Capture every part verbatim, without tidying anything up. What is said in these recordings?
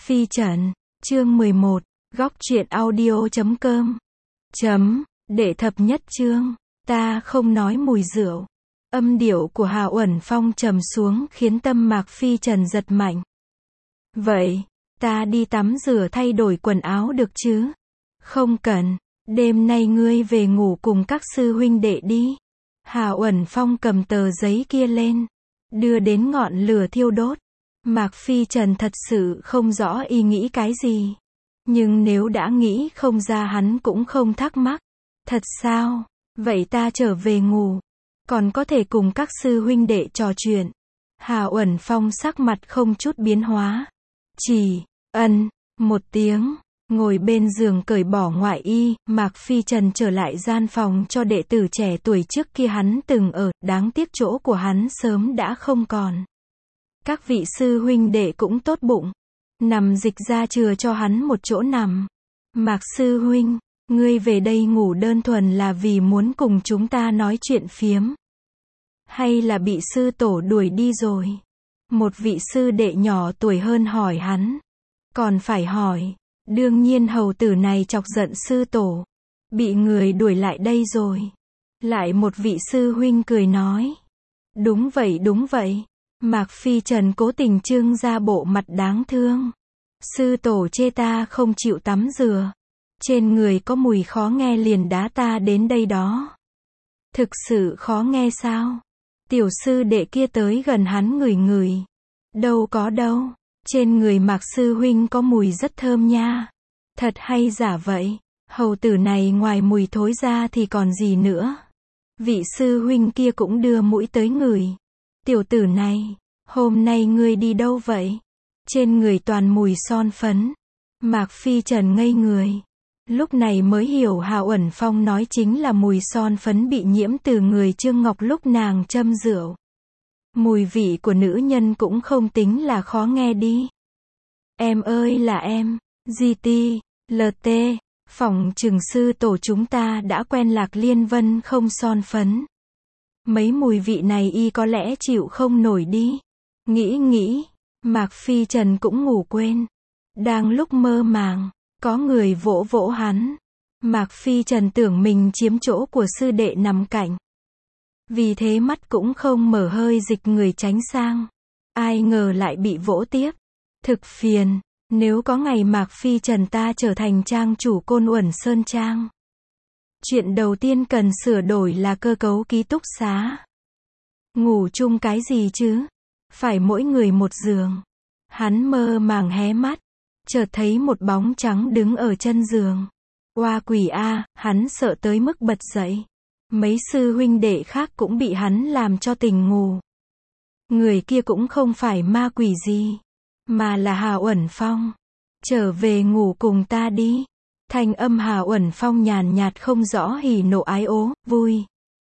Phi Trần, chương mười một, góc truyện audio chấm com. Chấm, đệ thập nhất chương, ta không nói mùi rượu. Âm điệu của Hà Uẩn Phong trầm xuống khiến tâm Mạc Phi Trần giật mạnh. Vậy, ta đi tắm rửa thay đổi quần áo được chứ? Không cần, đêm nay ngươi về ngủ cùng các sư huynh đệ đi. Hà Uẩn Phong cầm tờ giấy kia lên, đưa đến ngọn lửa thiêu đốt. Mạc Phi Trần thật sự không rõ y nghĩ cái gì. Nhưng nếu đã nghĩ không ra hắn cũng không thắc mắc. Thật sao? Vậy ta trở về ngủ. Còn có thể cùng các sư huynh đệ trò chuyện. Hà Uẩn Phong sắc mặt không chút biến hóa. Chỉ, ân, một tiếng. Ngồi bên giường cởi bỏ ngoại y, Mạc Phi Trần trở lại gian phòng cho đệ tử trẻ tuổi trước kia hắn từng ở, đáng tiếc chỗ của hắn sớm đã không còn. Các vị sư huynh đệ cũng tốt bụng, nằm dịch ra chừa cho hắn một chỗ nằm. Mạc sư huynh, ngươi về đây ngủ đơn thuần là vì muốn cùng chúng ta nói chuyện phiếm? Hay là bị sư tổ đuổi đi rồi? Một vị sư đệ nhỏ tuổi hơn hỏi hắn. Còn phải hỏi, đương nhiên hầu tử này chọc giận sư tổ. Bị người đuổi lại đây rồi. Lại một vị sư huynh cười nói. Đúng vậy đúng vậy. Mạc Phi Trần cố tình trưng ra bộ mặt đáng thương. Sư tổ chê ta không chịu tắm rửa. Trên người có mùi khó nghe liền đá ta đến đây đó. Thực sự khó nghe sao? Tiểu sư đệ kia tới gần hắn ngửi ngửi. Đâu có đâu. Trên người Mạc sư huynh có mùi rất thơm nha. Thật hay giả vậy? Hầu tử này ngoài mùi thối ra thì còn gì nữa? Vị sư huynh kia cũng đưa mũi tới ngửi. Tiểu tử này, hôm nay ngươi đi đâu vậy? Trên người toàn mùi son phấn. Mạc Phi Trần ngây người. Lúc này mới hiểu Hà Uẩn Phong nói chính là mùi son phấn bị nhiễm từ người Trương Ngọc lúc nàng châm rượu. Mùi vị của nữ nhân cũng không tính là khó nghe đi. Em ơi là em, giê tê, lờ tê, phỏng chừng sư tổ chúng ta đã quen Lạc Liên Vân không son phấn. Mấy mùi vị này y có lẽ chịu không nổi đi. Nghĩ nghĩ, Mạc Phi Trần cũng ngủ quên. Đang lúc mơ màng, có người vỗ vỗ hắn. Mạc Phi Trần tưởng mình chiếm chỗ của sư đệ nằm cạnh. Vì thế mắt cũng không mở hơi dịch người tránh sang. Ai ngờ lại bị vỗ tiếp. Thực phiền, nếu có ngày Mạc Phi Trần ta trở thành trang chủ Côn Uẩn Sơn Trang. Chuyện đầu tiên cần sửa đổi là cơ cấu ký túc xá. Ngủ chung cái gì chứ? Phải mỗi người một giường. Hắn mơ màng hé mắt. Chợt thấy một bóng trắng đứng ở chân giường. Oa quỷ a, hắn sợ tới mức bật dậy. Mấy sư huynh đệ khác cũng bị hắn làm cho tỉnh ngủ. Người kia cũng không phải ma quỷ gì, mà là Hà Uẩn Phong. Trở về ngủ cùng ta đi. Thanh âm Hà Uẩn Phong nhàn nhạt không rõ hỉ nộ ái ố, vui,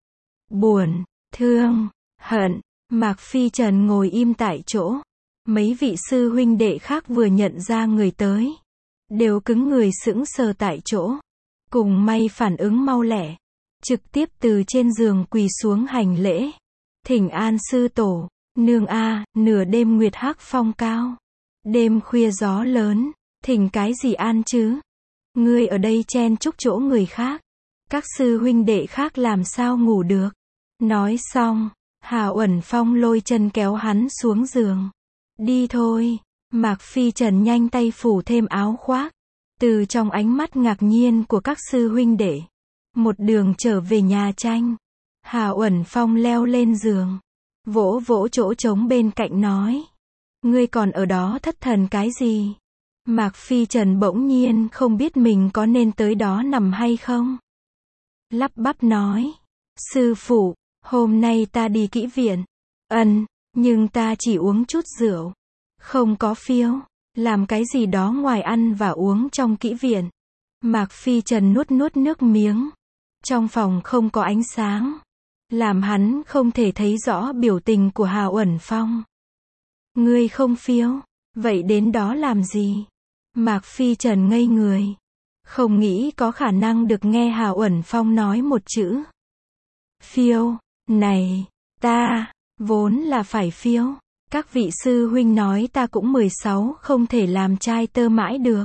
buồn, thương, hận. Mạc Phi Trần ngồi im tại chỗ. Mấy vị sư huynh đệ khác vừa nhận ra người tới, đều cứng người sững sờ tại chỗ. Cùng may phản ứng mau lẹ, trực tiếp từ trên giường quỳ xuống hành lễ. Thỉnh an sư tổ, nương a, nửa đêm nguyệt hắc phong cao. Đêm khuya gió lớn, thỉnh cái gì an chứ? Ngươi ở đây chen chúc chỗ người khác. Các sư huynh đệ khác làm sao ngủ được? Nói xong, Hà Uẩn Phong lôi chân kéo hắn xuống giường. Đi thôi. Mạc Phi Trần nhanh tay phủ thêm áo khoác. Từ trong ánh mắt ngạc nhiên của các sư huynh đệ, một đường trở về nhà tranh. Hà Uẩn Phong leo lên giường, vỗ vỗ chỗ trống bên cạnh nói. Ngươi còn ở đó thất thần cái gì? Mạc Phi Trần bỗng nhiên không biết mình có nên tới đó nằm hay không. Lắp bắp nói. Sư phụ, hôm nay ta đi kỹ viện. Ân, nhưng ta chỉ uống chút rượu. Không có phiếu. Làm cái gì đó ngoài ăn và uống trong kỹ viện. Mạc Phi Trần nuốt nuốt nước miếng. Trong phòng không có ánh sáng, làm hắn không thể thấy rõ biểu tình của Hà Uẩn Phong. Ngươi không phiếu, vậy đến đó làm gì? Mạc Phi Trần ngây người. Không nghĩ có khả năng được nghe Hà Uẩn Phong nói một chữ phiếu. Này, ta, vốn là phải phiếu. Các vị sư huynh nói ta cũng mười sáu không thể làm trai tơ mãi được.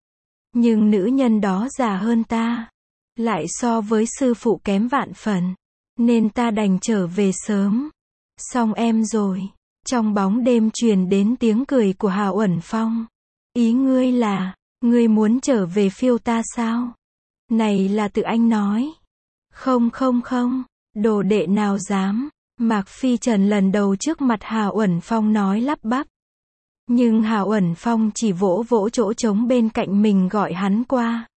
Nhưng nữ nhân đó già hơn ta. Lại so với sư phụ kém vạn phần. Nên ta đành trở về sớm. Xong em rồi. Trong bóng đêm truyền đến tiếng cười của Hào Uẩn Phong. Ý ngươi là, ngươi muốn trở về phiêu ta sao? Này là tự anh nói. Không không không, đồ đệ nào dám. Mạc Phi Trần lần đầu trước mặt Hào Uẩn Phong nói lắp bắp. Nhưng Hào Uẩn Phong chỉ vỗ vỗ chỗ trống bên cạnh mình gọi hắn qua.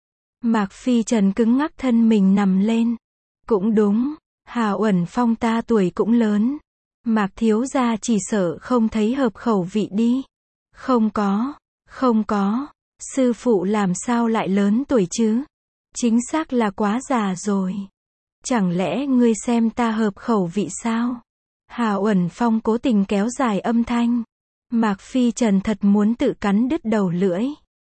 Mạc Phi Trần cứng ngắc thân mình nằm lên. Cũng đúng, Hào Uẩn Phong ta tuổi cũng lớn. Mạc thiếu gia chỉ sợ không thấy hợp khẩu vị đi. Không có, không có, sư phụ làm sao lại lớn tuổi chứ? Chính xác là quá già rồi. Chẳng lẽ ngươi xem ta hợp khẩu vị sao? Hào Uẩn Phong cố tình kéo dài âm thanh. Mạc Phi Trần thật muốn tự cắn đứt đầu lưỡi.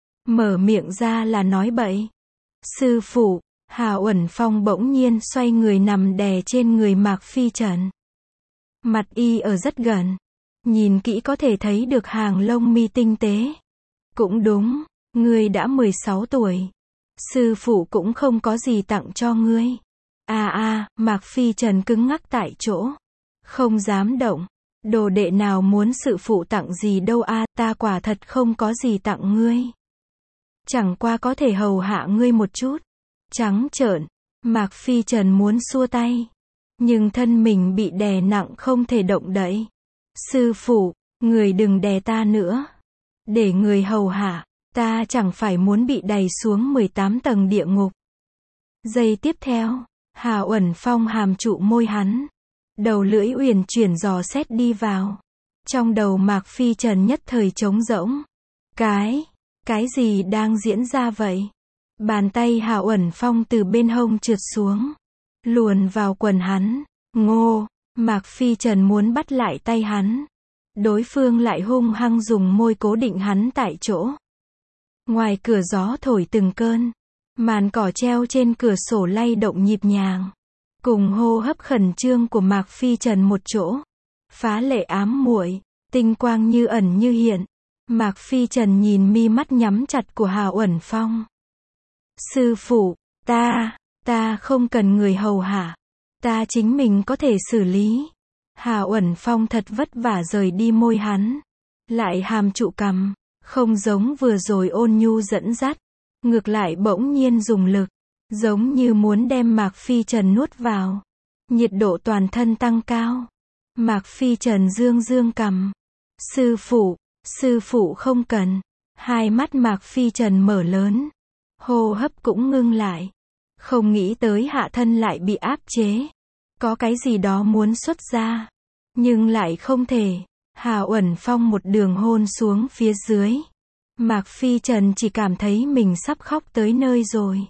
Mở miệng ra là nói bậy. Sư phụ, Hào Uẩn Phong bỗng nhiên xoay người nằm đè trên người Mạc Phi Trần. Mặt y ở rất gần. Nhìn kỹ có thể thấy được hàng lông mi tinh tế. Cũng đúng, ngươi đã mười sáu tuổi. Sư phụ cũng không có gì tặng cho ngươi. À à, Mạc Phi Trần cứng ngắc tại chỗ. Không dám động. Đồ đệ nào muốn sự phụ tặng gì đâu a, ta quả thật không có gì tặng ngươi. Chẳng qua có thể hầu hạ ngươi một chút. Trắng trợn, Mạc Phi Trần muốn xua tay. Nhưng thân mình bị đè nặng không thể động đậy. Sư phụ, người đừng đè ta nữa. Để người hầu hạ, ta chẳng phải muốn bị đày xuống mười tám tầng địa ngục. Giây tiếp theo, Hào Uẩn Phong hàm trụ môi hắn. Đầu lưỡi uyển chuyển dò xét đi vào. Trong đầu Mạc Phi Trần nhất thời trống rỗng. Cái, cái gì đang diễn ra vậy? Bàn tay Hào Uẩn Phong từ bên hông trượt xuống. Luồn vào quần hắn. Ngô, Mạc Phi Trần muốn bắt lại tay hắn. Đối phương lại hung hăng dùng môi cố định hắn tại chỗ. Ngoài cửa gió thổi từng cơn. Màn cỏ treo trên cửa sổ lay động nhịp nhàng. Cùng hô hấp khẩn trương của Mạc Phi Trần một chỗ. Phá lệ ám muội, tinh quang như ẩn như hiện. Mạc Phi Trần nhìn mi mắt nhắm chặt của Hào Uẩn Phong. Sư phụ, ta, ta không cần người hầu hạ. Ta chính mình có thể xử lý. Hào Uẩn Phong thật vất vả rời đi môi hắn. Lại hàm trụ cằm, không giống vừa rồi ôn nhu dẫn dắt. Ngược lại bỗng nhiên dùng lực. Giống như muốn đem Mạc Phi Trần nuốt vào. Nhiệt độ toàn thân tăng cao. Mạc Phi Trần dương dương cằm. Sư phụ, sư phụ không cần. Hai mắt Mạc Phi Trần mở lớn. Hô hấp cũng ngưng lại. Không nghĩ tới hạ thân lại bị áp chế. Có cái gì đó muốn xuất ra. Nhưng lại không thể. Hào Uẩn Phong một đường hôn xuống phía dưới. Mạc Phi Trần chỉ cảm thấy mình sắp khóc tới nơi rồi.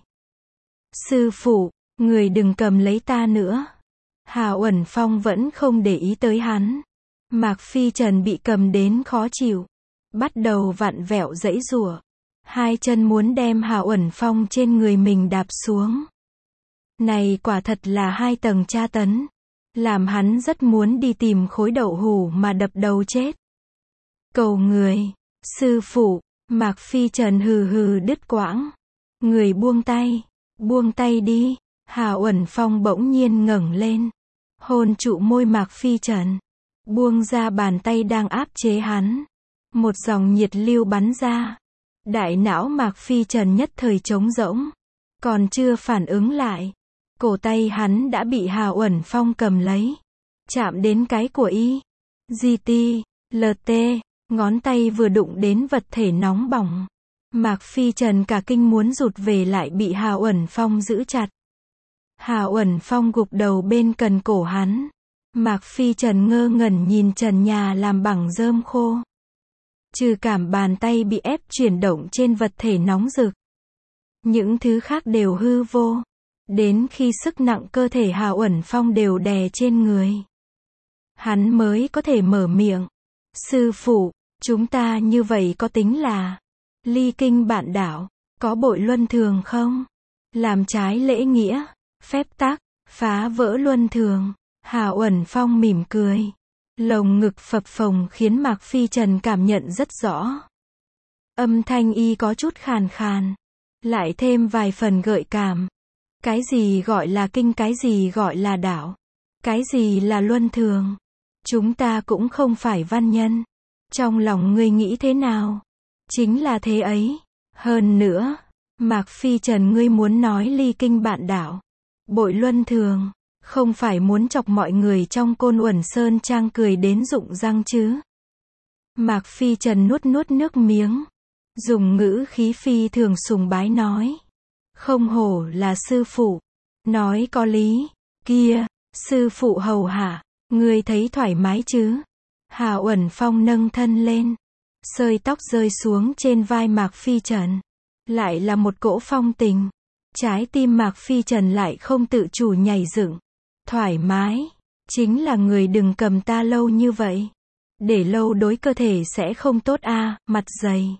Sư phụ, người đừng cầm lấy ta nữa. Hào Uẩn Phong vẫn không để ý tới hắn. Mạc Phi Trần bị cầm đến khó chịu. Bắt đầu vặn vẹo giãy giụa. Hai chân muốn đem Hào Uẩn Phong trên người mình đạp xuống. Này quả thật là hai tầng tra tấn. Làm hắn rất muốn đi tìm khối đậu hủ mà đập đầu chết. Cầu người, sư phụ, Mạc Phi Trần hừ hừ đứt quãng. Người buông tay, buông tay đi. Hào Uẩn Phong bỗng nhiên ngẩng lên. Hôn trụ môi Mạc Phi Trần. Buông ra bàn tay đang áp chế hắn. Một dòng nhiệt lưu bắn ra. Đại não Mạc Phi Trần nhất thời trống rỗng. Còn chưa phản ứng lại. Cổ tay hắn đã bị Hào Uẩn Phong cầm lấy. Chạm đến cái của y. giê tê, lờ tê. Ngón tay vừa đụng đến vật thể nóng bỏng. Mạc Phi Trần cả kinh muốn rụt về lại bị Hào Uẩn Phong giữ chặt. Hào Uẩn Phong gục đầu bên cần cổ hắn. Mạc Phi Trần ngơ ngẩn nhìn trần nhà làm bằng rơm khô. Trừ cảm bàn tay bị ép chuyển động trên vật thể nóng rực. Những thứ khác đều hư vô. Đến khi sức nặng cơ thể Hào Uẩn Phong đều đè trên người. Hắn mới có thể mở miệng. Sư phụ, chúng ta như vậy có tính là ly kinh bạn đảo, có bội luân thường không? Làm trái lễ nghĩa, phép tắc, phá vỡ luân thường. Hào Uẩn Phong mỉm cười. Lồng ngực phập phồng khiến Mạc Phi Trần cảm nhận rất rõ. Âm thanh y có chút khàn khàn, lại thêm vài phần gợi cảm. Cái gì gọi là kinh, cái gì gọi là đạo, cái gì là luân thường. Chúng ta cũng không phải văn nhân. Trong lòng ngươi nghĩ thế nào? Chính là thế ấy. Hơn nữa, Mạc Phi Trần, ngươi muốn nói ly kinh bạn đạo, bội luân thường, không phải muốn chọc mọi người trong Côn Uẩn Sơn Trang cười đến rụng răng chứ? Mạc Phi Trần nuốt nuốt nước miếng, dùng ngữ khí phi thường sùng bái nói. Không hổ là sư phụ, nói có lý. Kia, sư phụ hầu hạ, ngươi thấy thoải mái chứ? Hà Uẩn Phong nâng thân lên, sợi tóc rơi xuống trên vai Mạc Phi Trần. Lại là một cỗ phong tình. Trái tim Mạc Phi Trần lại không tự chủ nhảy dựng. Thoải mái. Chính là người đừng cầm ta lâu như vậy. Để lâu đối cơ thể sẽ không tốt a, à, mặt dày.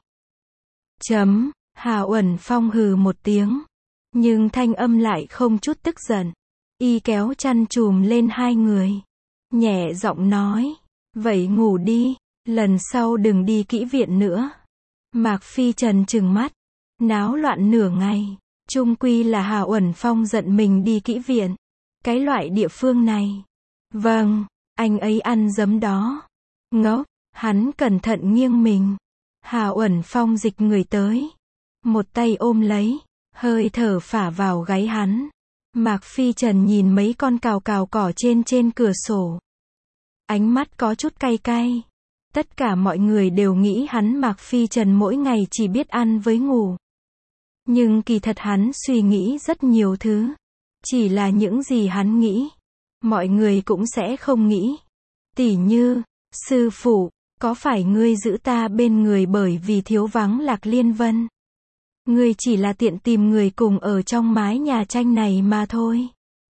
Chấm, Hà Uẩn Phong hừ một tiếng. Nhưng thanh âm lại không chút tức giận. Y kéo chăn chùm lên hai người. Nhẹ giọng nói. Vậy ngủ đi, lần sau đừng đi kỹ viện nữa. Mạc Phi Trần trừng mắt. Náo loạn nửa ngày. Chung quy là Hà Uẩn Phong giận mình đi kỹ viện. Cái loại địa phương này. Vâng, anh ấy ăn giấm đó. Ngốc, hắn cẩn thận nghiêng mình. Hà Uẩn Phong dịch người tới. Một tay ôm lấy. Hơi thở phả vào gáy hắn. Mạc Phi Trần nhìn mấy con cào cào cỏ trên trên cửa sổ. Ánh mắt có chút cay cay. Tất cả mọi người đều nghĩ hắn Mạc Phi Trần mỗi ngày chỉ biết ăn với ngủ. Nhưng kỳ thật hắn suy nghĩ rất nhiều thứ. Chỉ là những gì hắn nghĩ, mọi người cũng sẽ không nghĩ. Tỉ như, sư phụ, có phải ngươi giữ ta bên người bởi vì thiếu vắng Lạc Liên Vân? Ngươi chỉ là tiện tìm người cùng ở trong mái nhà tranh này mà thôi.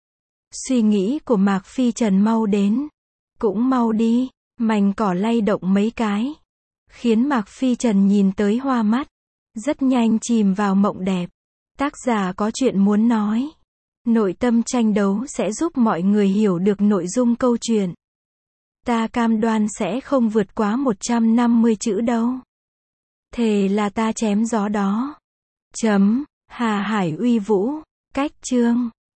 Suy nghĩ của Mạc Phi Trần mau đến. Cũng mau đi, mảnh cỏ lay động mấy cái. Khiến Mạc Phi Trần nhìn tới hoa mắt. Rất nhanh chìm vào mộng đẹp. Tác giả có chuyện muốn nói. Nội tâm tranh đấu sẽ giúp mọi người hiểu được nội dung câu chuyện. Ta cam đoan sẽ không vượt quá một trăm năm mươi chữ đâu. Thề là ta chém gió đó. Chấm, Hà Hải uy vũ. Cách chương.